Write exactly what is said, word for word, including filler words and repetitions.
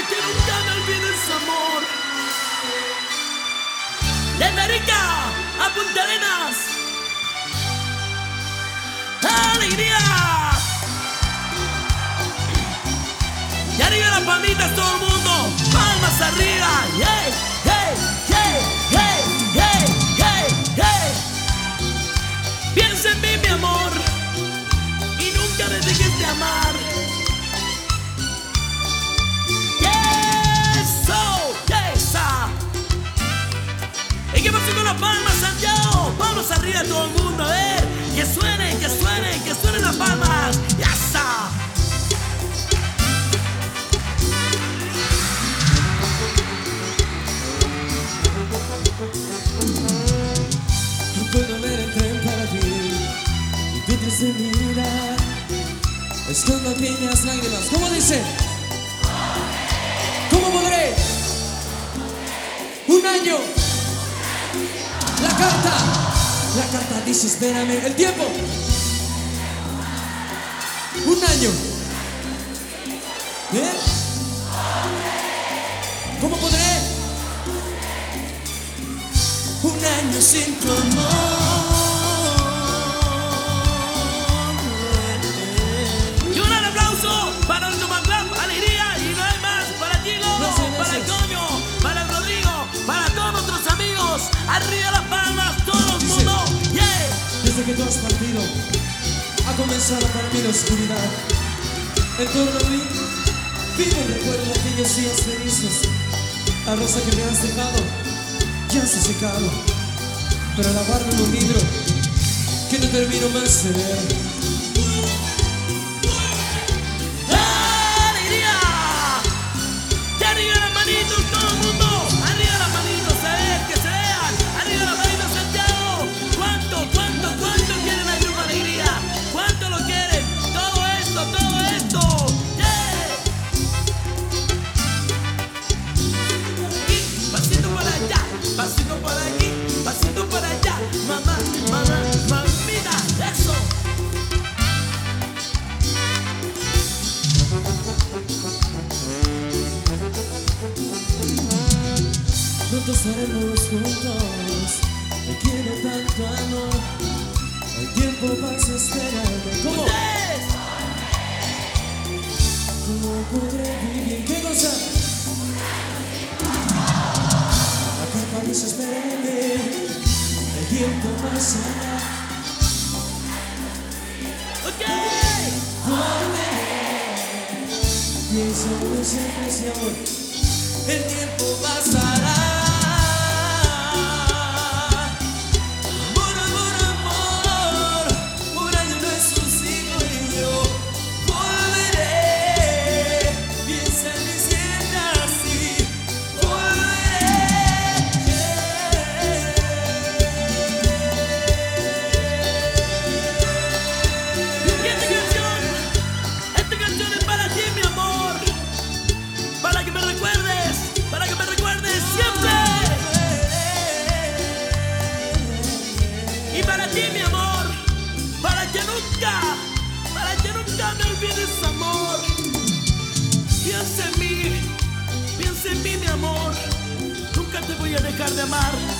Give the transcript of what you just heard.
que nunca me olvides, amor. Desde Arica a Punta Arenas, alegría. Y arriba las palmitas todo el mundo, palmas arriba. Hey, hey, hey, hey, hey, hey, hey. Piensa en mí, mi amor, y nunca me dejes de amar. ¿Y qué pasa con las palmas, Santiago? Palmas arriba todo el mundo, a ver. Que suenen, que suenen, que suenen las palmas. ¡Ya está! No puedo ver el tren para ti y tu triste mirada. Escondo pequeñas lágrimas. ¿Cómo dice? ¿Cómo podré? Un año. La carta, la carta dice espérame. El tiempo. Un año. ¿Eh? ¿Cómo podré? Un año sin tu amor. Y un gran aplauso para el Tomaclap, alegría. Y no hay más para ti, Lobo, Gracias, para el gracias. Coño, para el Rodrigo, para todos nuestros amigos. Arriba las palmas, todo el mundo. Yeah. Desde que tú has partido, ha comenzado para mí la oscuridad. En torno a mí, vivo el recuerdo de aquellos días felices. La rosa que me has dejado ya se ha secado, pero la guardo en un libro que no termino más de leer. ¡Alegría! Y arriba las manitos, todo el mundo. Arriba las manitos, a ver, que se vean. Arriba las manitos, Santiago. ¿Cuánto, cuánto, cuánto quieren la Grupo Alegría? ¿Cuánto lo quieren? Todo esto, todo esto. ¡Yeah! Y pasito por allá, pasito por aquí, pasito por allá. Mamá, mamá, mamita, eso. Pronto estaremos juntos, te quiero tanto amor. El tiempo pasa, espérame. ¿Cómo? ¡Ustedes! ¿Cómo podré vivir? ¿Qué cosa? La carta dice espérame. El tiempo pasará. ¡Ok! Volveré. Pienso en siempre ese amor. El tiempo pasará. Amor, amor, amor. Un año no es un siglo y yo volveré. Piensa en mí, sienta así. Volveré. Y esta canción, esta canción es para ti, mi amor. Para que me recuerdes, para que me recuerdes siempre. Y para ti, mi amor, para que nunca, para que nunca me olvides, amor. Piensa en mí, piensa en mí, mi amor. Nunca te voy a dejar de amar.